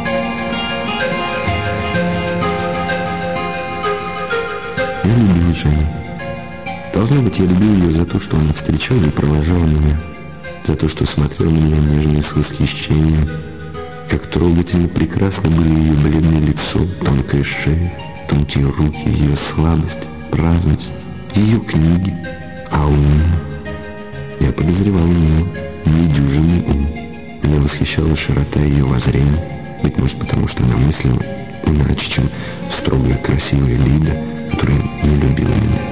Я любил Женю. Должно быть, я любил ее за то, что она встречала и провожала меня, за то, что смотрела на меня нежно и с восхищением. Как трогательно прекрасно были ее бледное лицо, тонкая шея, тонкие руки, ее слабость, праздность, ее книги, а ум. Я подозревал у нее недюжинный ум. Меня восхищала широта ее воззрений, быть может, потому что она мыслила иначе, чем строгая, красивая Лида, которая не любила меня.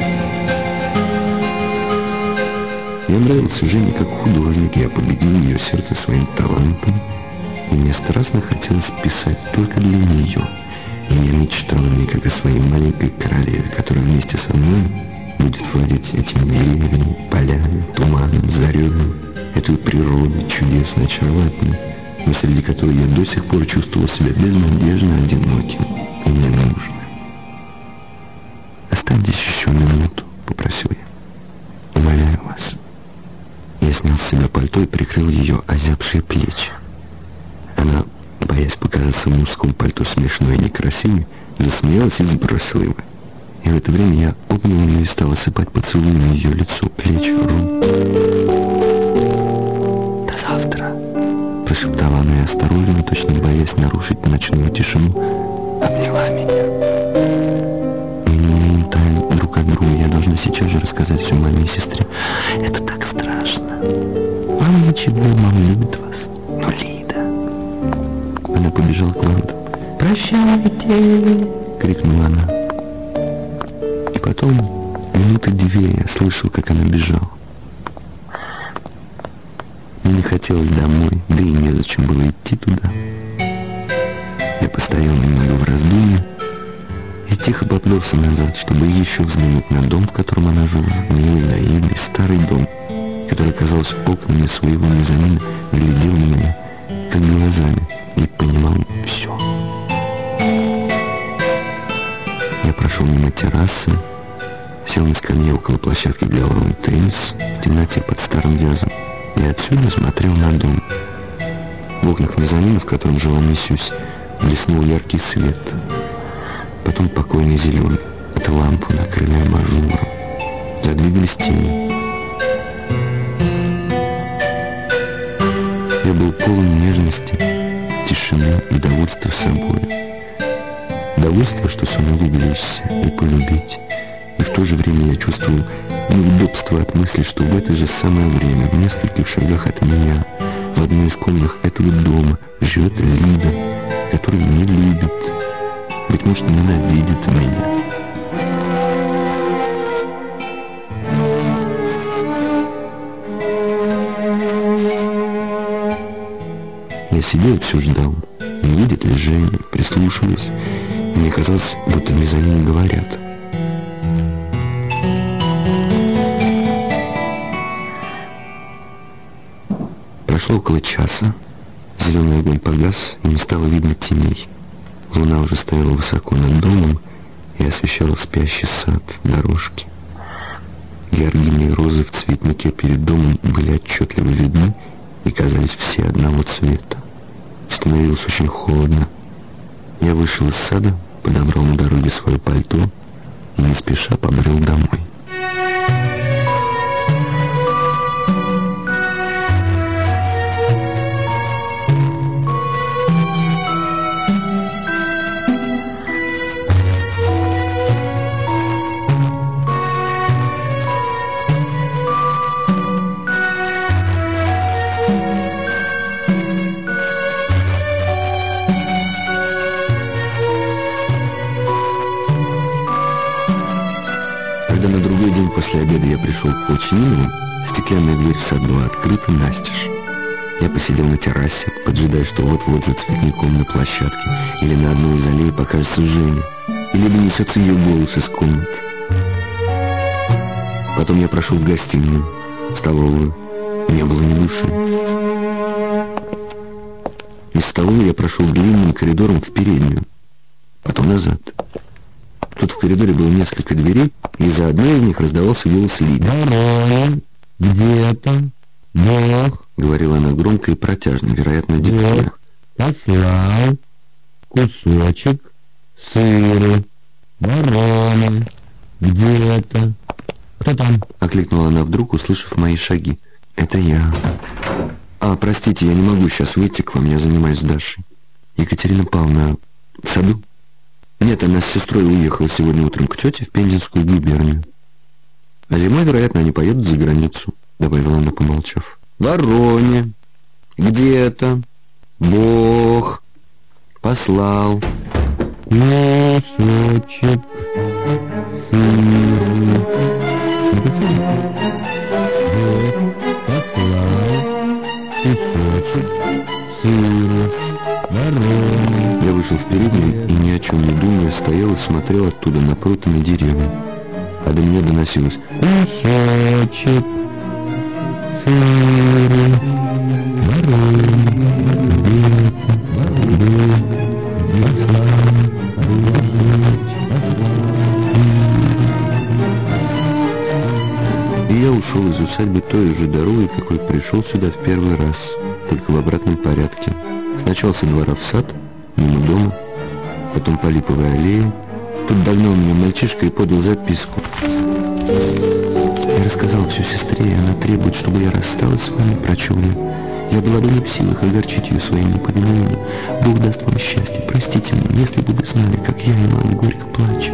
Я нравился Жене как художник, я победил ее сердце своим талантом, и мне страстно хотелось писать только для нее, и я мечтал о ней как о своей маленькой королеве, которая вместе со мной будет владеть этими деревьями, полями, туманом, заревом, этой природой чудесно очаровательной, но среди которой я до сих пор чувствовал себя безнадежно одиноким и ненужным. «Останьтесь еще минуту», — попросил я. «Умоляю вас». Я снял с себя пальто и прикрыл ее озябшие плечи. Она, боясь показаться в мужском пальто смешной и некрасивой, засмеялась и сбросила его. И в это время я обнял ее и стал осыпать поцелуями ее лицо, плечи, руки. «До завтра», — прошептала она и осторожно, точно боясь нарушить ночную тишину, обняла меня. Мы не имеем тайн друг от друга. Я должна сейчас же рассказать все маме и сестре. Это так страшно. Мама ничего, мама любит вас. Но Лида... Она побежала к воротам. «Прощайте!» — крикнула она. И потом, минуты 2 я слышал, как она бежала. Мне не хотелось домой, да и незачем было идти туда. Я постоял немного в раздумье и тихо поплелся назад, чтобы еще взглянуть на дом, в котором она жила. Милый, наивный, старый дом, который, казалось, окнами своего мезонина глядел на меня, как глазами, и понимал все. Я прошел мимо террасы, сел на скамье около площадки для лаун-теннис в темноте под старым вязом и отсюда смотрел на дом. В окнах мезонина, в котором жила миссис, блеснул яркий свет, потом покойный зеленый. Это лампу накрыли абажуром. Задвигались тени. Я был полон нежности, тишины и довольства собой. Довольство, что сумел увлечься и полюбить. И в то же время я чувствовал неудобство от мысли, что в это же самое время, в нескольких шагах от меня, в одной из комнат этого дома, живет Лида, которая не любит, быть может, ненавидит меня. Я сидел и все ждал, не видит ли Женя, прислушиваясь. Мне казалось, будто мне за ними говорят. Прошло около часа, зеленый огонь погас, и не стало видно теней. Луна уже стояла высоко над домом и освещала спящий сад, дорожки. Георгины и розы в цветнике перед домом были отчетливо видны и казались все одного цвета. Становилось очень холодно. Я вышел из сада, подобрал на дороге свое пальто и не спеша побрел домой. Когда на другой день после обеда я пришел к Колчининовым, стеклянная дверь в сад была открыта настежь. Я посидел на террасе, поджидая, что вот-вот за цветником на площадке или на одной из аллей покажется Женя, или донесется ее голос из комнаты. Потом я прошел в гостиную, в столовую. Не было ни души. Из столовой я прошел длинным коридором в переднюю, потом назад. Тут в коридоре было несколько дверей, и за одной из них раздавался голос Лиды. «Здорово! Где-то Бог, — говорила она громко и протяжно, вероятно, диктуя, — послал кусочек сыра, ворона, где-то. Кто там?» — окликнула она вдруг, услышав мои шаги. «Это я. Простите, я не могу сейчас выйти к вам, я занимаюсь с Дашей. Екатерина Павловна в саду?» «Нет, она с сестрой уехала сегодня утром к тете в Пензенскую губернию. А зимой, вероятно, они поедут за границу», — добавила она, помолчав. «Вороне, где-то Бог послал кусочек сыра. Бог послал кусочек сыра. Вороне». Я вышел в переднюю и, ни о чем не думая, стоял и смотрел оттуда на пруд и на деревья. А до меня доносилось «кусочек сыра, усадьбы той же дорогой, какой пришел сюда в первый раз, только в обратном порядке. Сначала со двора в сад, мимо дома, потом по липовой аллее. Тут догнал меня мальчишка и подал записку. Я рассказал все сестре, и она требует, чтобы я рассталась с вами, прочел я. Я была бы не в силах огорчить ее своим неповиновением. Бог даст вам счастье. Простите меня, если бы вы знали, как я и мама горько плачу.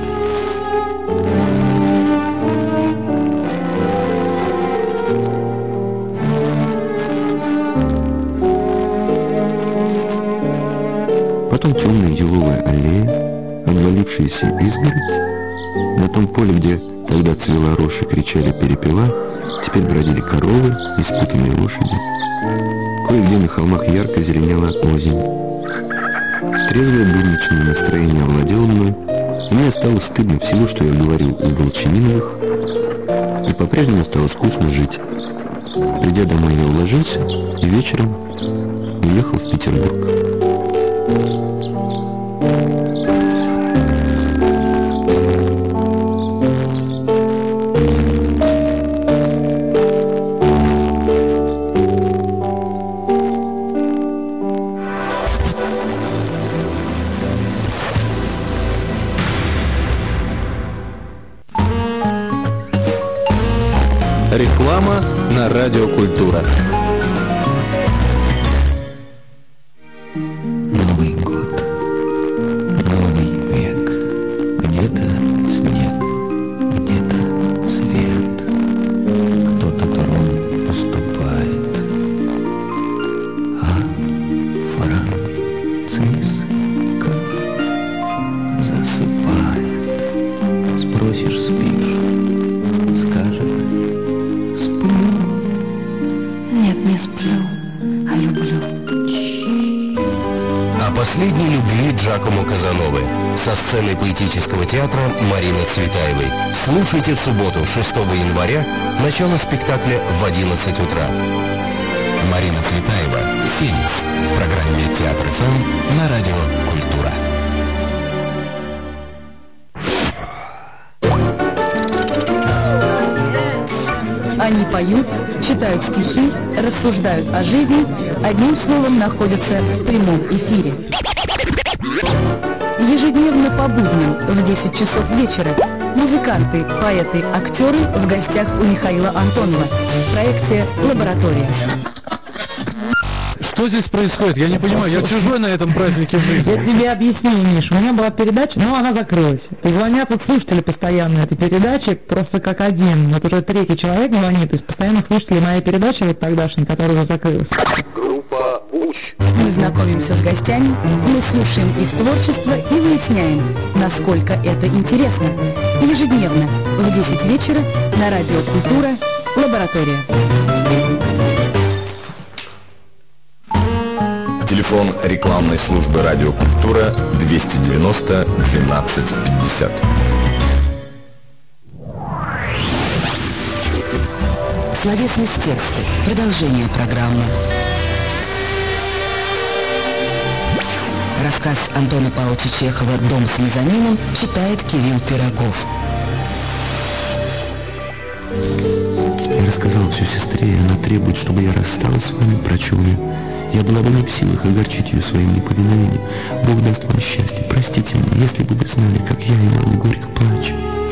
Потом темная еловая аллея, обвалившаяся изгородь. На том поле, где тогда цвела рожь и кричали перепела, теперь бродили коровы и спутанные лошади. Кое-где на холмах ярко зеленела озимь. Трезвое будничное настроение овладело мной, и мне стало стыдно всего, что я говорил у Волчаниновых, и по-прежнему стало скучно жить. Придя домой, я уложился и вечером уехал в Петербург. Реклама на Радио Культура. Новый год, новый век. Где-то снег, где-то свет. Кто-то трон уступает, а Франциска засыпает. Спросишь, спишь, скажет: нет, не сплю, а люблю. О последней любви Джакомо Казановы со сцены поэтического театра Марины Цветаевой. Слушайте в субботу, 6 января, начало спектакля в 11 утра. Марина Цветаева, «Феникс» в программе «Театр ФМ» на Радио Культура. Они поют, читают стихи, рассуждают о жизни, одним словом находятся в прямом эфире. Ежедневно по будням в 10 часов вечера музыканты, поэты, актеры в гостях у Михаила Антонова в проекте «Лаборатория». Что здесь происходит? Я не понимаю, я чужой на этом празднике жизни. Я тебе объясню, Миш, у меня была передача, но она закрылась. И звонят тут слушатели постоянно этой передачи, просто как один. Вот уже третий человек звонит, из постоянных слушателей моей передачи, вот тогдашней, которая уже закрылась. Группа «Уч». Мы знакомимся с гостями, мы слушаем их творчество и выясняем, насколько это интересно. Ежедневно в 10 вечера на Радио Культура «Лаборатория». Телефон рекламной службы «Радио Культура» 290 12 50. Словесность текста. Продолжение программы. Рассказ Антона Павловича Чехова «Дом с мезонином» читает Кирилл Пирогов. Я рассказал все сестре, и она требует, чтобы я рассталась с вами, прочел я. Я была бы не в силах огорчить ее своим неповиновением. Бог даст вам счастье. Простите меня, если бы вы знали, как я и мама горько плачу.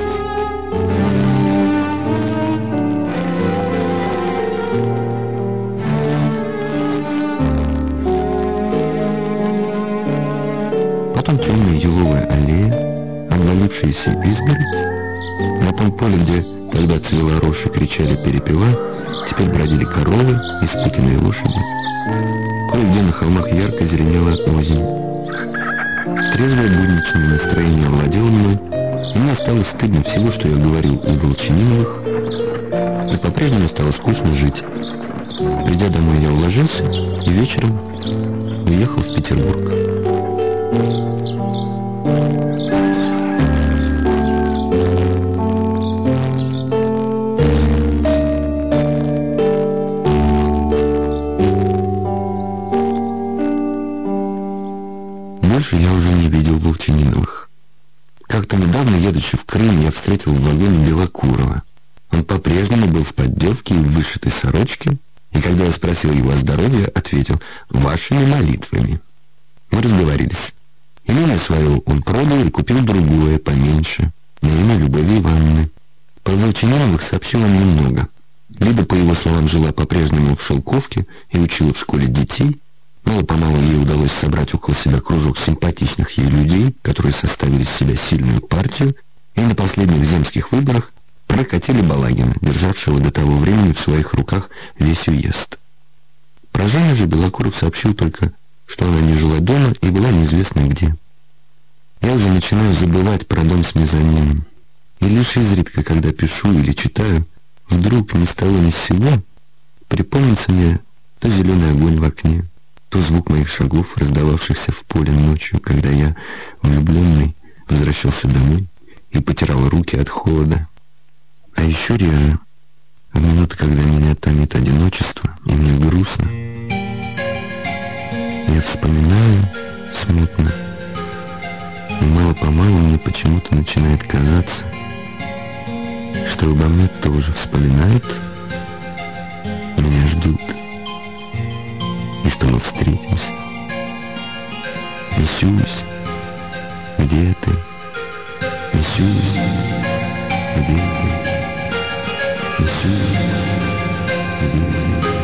Потом темная еловая аллея, обвалившаяся изгородь. На том поле, где тогда цвела рожь и кричали перепела, теперь бродили коровы и спутанные лошади. Кое-где на холмах ярко зеленела озимь. Трезвое будничное настроение овладело мной, и мне стало стыдно всего, что я говорил у Волчаниновых, и по-прежнему стало скучно жить. Придя домой, я уложился и вечером уехал в Петербург. Больше я уже не видел Волчаниновых. Как-то недавно, едучи в Крым, я встретил в вагоне Белокурова. Он по-прежнему был в поддевке и в вышитой сорочке, и когда я спросил его о здоровье, ответил: «Вашими молитвами». Мы разговорились. Имение свое он продал и купил другое, поменьше, на имя Любови Ивановны. Про Волчининовых сообщил он немного. Лида, по его словам, жила по-прежнему в Шелковке и учила в школе детей. Мало-помалу ей удалось собрать около себя кружок симпатичных ей людей, которые составили из себя сильную партию, и на последних земских выборах прокатили Балагина, державшего до того времени в своих руках весь уезд. Про Жанну же Белокуров сообщил только, что она не жила дома и была неизвестно где. Я уже начинаю забывать про дом с мезонином, и лишь изредка, когда пишу или читаю, вдруг ни с того ни с сего припомнится мне то зеленый огонь в окне, то звук моих шагов, раздававшихся в поле ночью, когда я, влюбленный, возвращался домой и потирал руки от холода. А еще реже, в минуты, когда меня томит одиночество и мне грустно, я вспоминаю смутно, и мало-помалу мне почему-то начинает казаться, что обо мне тоже вспоминают, меня ждут, и что мы встретимся. Мисюсь, где ты? Мисюсь, где ты? Мисюсь, где ты?